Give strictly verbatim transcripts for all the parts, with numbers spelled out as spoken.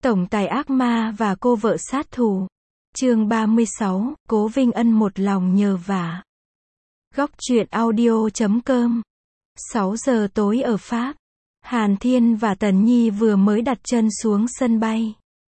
Tổng tài ác ma và cô vợ sát thủ. Chương ba mươi sáu, Cố Vinh Ân một lòng nhờ vả. Góc truyện audio chấm com. sáu giờ tối ở Pháp. Hàn Thiên và Tần Nhi vừa mới đặt chân xuống sân bay.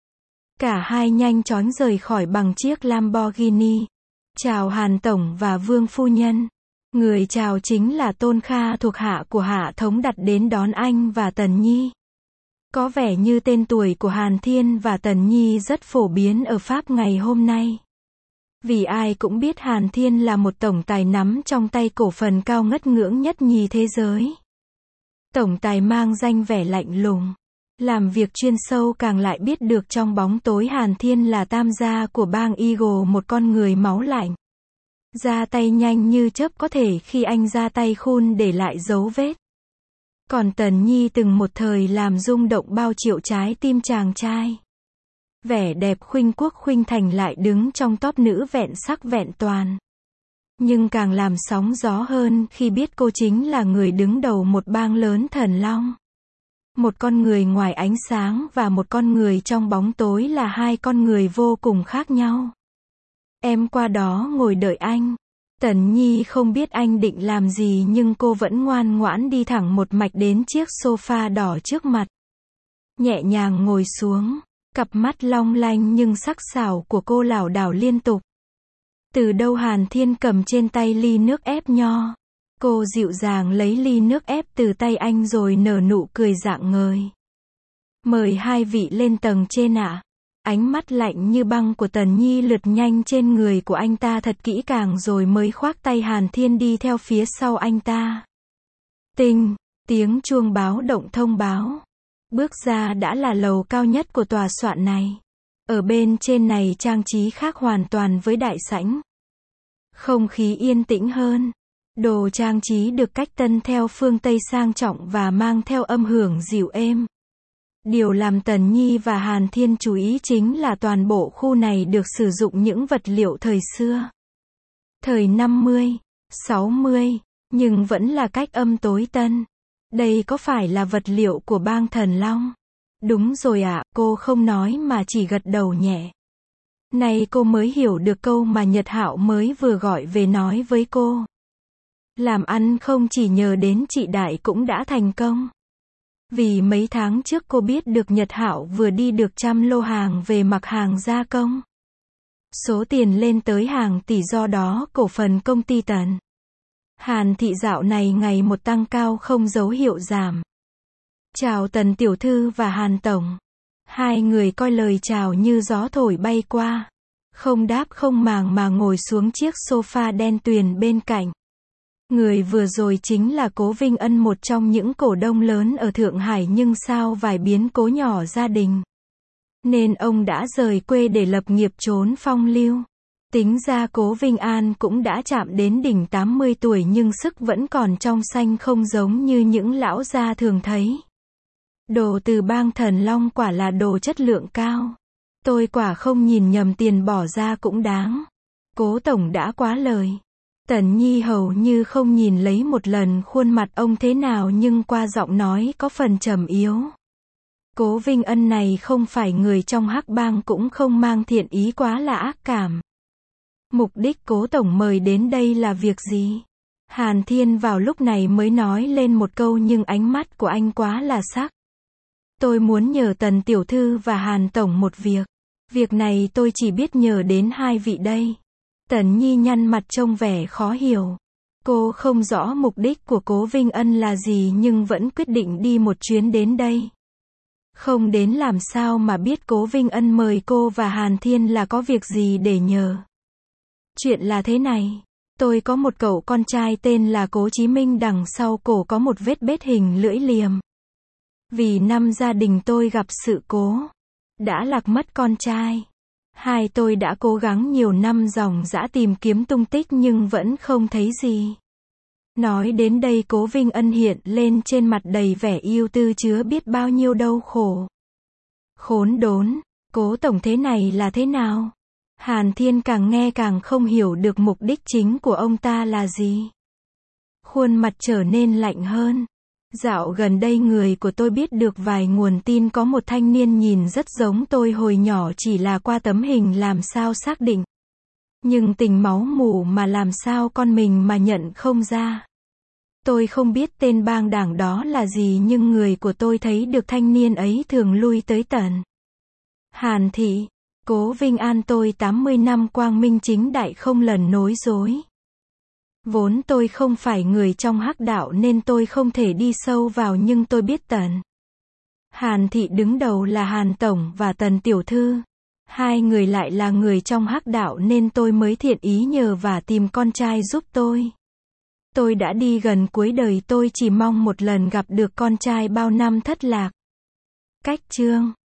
Cả hai nhanh chóng rời khỏi bằng chiếc Lamborghini. Chào Hàn Tổng và Vương Phu Nhân. Người chào chính là Tôn Kha, thuộc hạ của Hạ Thống, đặt đến đón anh và Tần Nhi. Có vẻ như tên tuổi của Hàn Thiên và Tần Nhi rất phổ biến ở Pháp ngày hôm nay. Vì ai cũng biết Hàn Thiên là một tổng tài nắm trong tay cổ phần cao ngất ngưỡng nhất nhì thế giới. Tổng tài mang danh vẻ lạnh lùng, làm việc chuyên sâu, càng lại biết được trong bóng tối Hàn Thiên là tam gia của bang Eagle, một con người máu lạnh. Ra tay nhanh như chớp, có thể khi anh ra tay khôn để lại dấu vết. Còn Tần Nhi từng một thời làm rung động bao triệu trái tim chàng trai. Vẻ đẹp khuynh quốc khuynh thành lại đứng trong top nữ vẹn sắc vẹn toàn. Nhưng càng làm sóng gió hơn khi biết cô chính là người đứng đầu một bang lớn Thần Long. Một con người ngoài ánh sáng và một con người trong bóng tối là hai con người vô cùng khác nhau. Em qua đó ngồi đợi anh. Tần Nhi không biết anh định làm gì, nhưng cô vẫn ngoan ngoãn đi thẳng một mạch đến chiếc sofa đỏ trước mặt. Nhẹ nhàng ngồi xuống, cặp mắt long lanh nhưng sắc sảo của cô lảo đảo liên tục. Từ đâu Hàn Thiên cầm trên tay ly nước ép nho. Cô dịu dàng lấy ly nước ép từ tay anh rồi nở nụ cười rạng ngời. Mời hai vị lên tầng trên ạ. Ánh mắt lạnh như băng của Tần Nhi lướt nhanh trên người của anh ta thật kỹ càng rồi mới khoác tay Hàn Thiên đi theo phía sau anh ta. Tinh, tiếng chuông báo động thông báo. Bước ra đã là lầu cao nhất của tòa soạn này. Ở bên trên này trang trí khác hoàn toàn với đại sảnh. Không khí yên tĩnh hơn. Đồ trang trí được cách tân theo phương Tây sang trọng và mang theo âm hưởng dịu êm. Điều làm Tần Nhi và Hàn Thiên chú ý chính là toàn bộ khu này được sử dụng những vật liệu thời xưa. Thời năm mươi, sáu mươi, nhưng vẫn là cách âm tối tân. Đây có phải là vật liệu của bang Thần Long? Đúng rồi ạ, à, cô không nói mà chỉ gật đầu nhẹ. Này cô mới hiểu được câu mà Nhật Hạo mới vừa gọi về nói với cô. Làm ăn không chỉ nhờ đến chị Đại cũng đã thành công. Vì mấy tháng trước cô biết được Nhật Hạo vừa đi được trăm lô hàng về mặc hàng gia công. Số tiền lên tới hàng tỷ, do đó cổ phần công ty Tần Hàn thị dạo này ngày một tăng cao không dấu hiệu giảm. Chào Tần tiểu thư và Hàn tổng. Hai người coi lời chào như gió thổi bay qua. Không đáp không màng mà ngồi xuống chiếc sofa đen tuyền bên cạnh. Người vừa rồi chính là Cố Vinh Ân, một trong những cổ đông lớn ở Thượng Hải, nhưng sau vài biến cố nhỏ gia đình nên ông đã rời quê để lập nghiệp trốn phong lưu. Tính ra Cố Vinh An cũng đã chạm đến đỉnh tám mươi tuổi nhưng sức vẫn còn trong xanh, không giống như những lão gia thường thấy. Đồ từ bang Thần Long quả là đồ chất lượng cao. Tôi quả không nhìn nhầm, tiền bỏ ra cũng đáng. Cố tổng đã quá lời. Tần Nhi hầu như không nhìn lấy một lần khuôn mặt ông thế nào, nhưng qua giọng nói có phần trầm yếu. Cố Vinh Ân này không phải người trong hắc bang, cũng không mang thiện ý, quá là ác cảm. Mục đích Cố tổng mời đến đây là việc gì? Hàn Thiên vào lúc này mới nói lên một câu, nhưng ánh mắt của anh quá là sắc. Tôi muốn nhờ Tần tiểu thư và Hàn tổng một việc. Việc này tôi chỉ biết nhờ đến hai vị đây. Tần Nhi nhăn mặt trông vẻ khó hiểu. Cô không rõ mục đích của Cố Vinh Ân là gì nhưng vẫn quyết định đi một chuyến đến đây. Không đến làm sao mà biết Cố Vinh Ân mời cô và Hàn Thiên là có việc gì để nhờ. Chuyện là thế này. Tôi có một cậu con trai tên là Cố Chí Minh, đằng sau cổ có một vết bết hình lưỡi liềm. Vì năm gia đình tôi gặp sự cố, đã lạc mất con trai. Hai tôi đã cố gắng nhiều năm ròng rã tìm kiếm tung tích nhưng vẫn không thấy gì. Nói đến đây Cố Vinh Ân hiện lên trên mặt đầy vẻ ưu tư chứa biết bao nhiêu đau khổ. Khốn đốn, Cố tổng thế này là thế nào? Hàn Thiên càng nghe càng không hiểu được mục đích chính của ông ta là gì. Khuôn mặt trở nên lạnh hơn. Dạo gần đây người của tôi biết được vài nguồn tin có một thanh niên nhìn rất giống tôi hồi nhỏ, chỉ là qua tấm hình làm sao xác định. Nhưng tình máu mủ mà làm sao con mình mà nhận không ra. Tôi không biết tên bang đảng đó là gì, nhưng người của tôi thấy được thanh niên ấy thường lui tới tận Hàn Thị. Cố Vinh An tôi tám mươi năm quang minh chính đại, không lần nói dối. Vốn tôi không phải người trong hắc đạo nên tôi không thể đi sâu vào, nhưng tôi biết tận Hàn Thị đứng đầu là Hàn Tổng và Tần Tiểu Thư. Hai người lại là người trong hắc đạo nên tôi mới thiện ý nhờ và tìm con trai giúp tôi. Tôi đã đi gần cuối đời, tôi chỉ mong một lần gặp được con trai bao năm thất lạc. Cách chương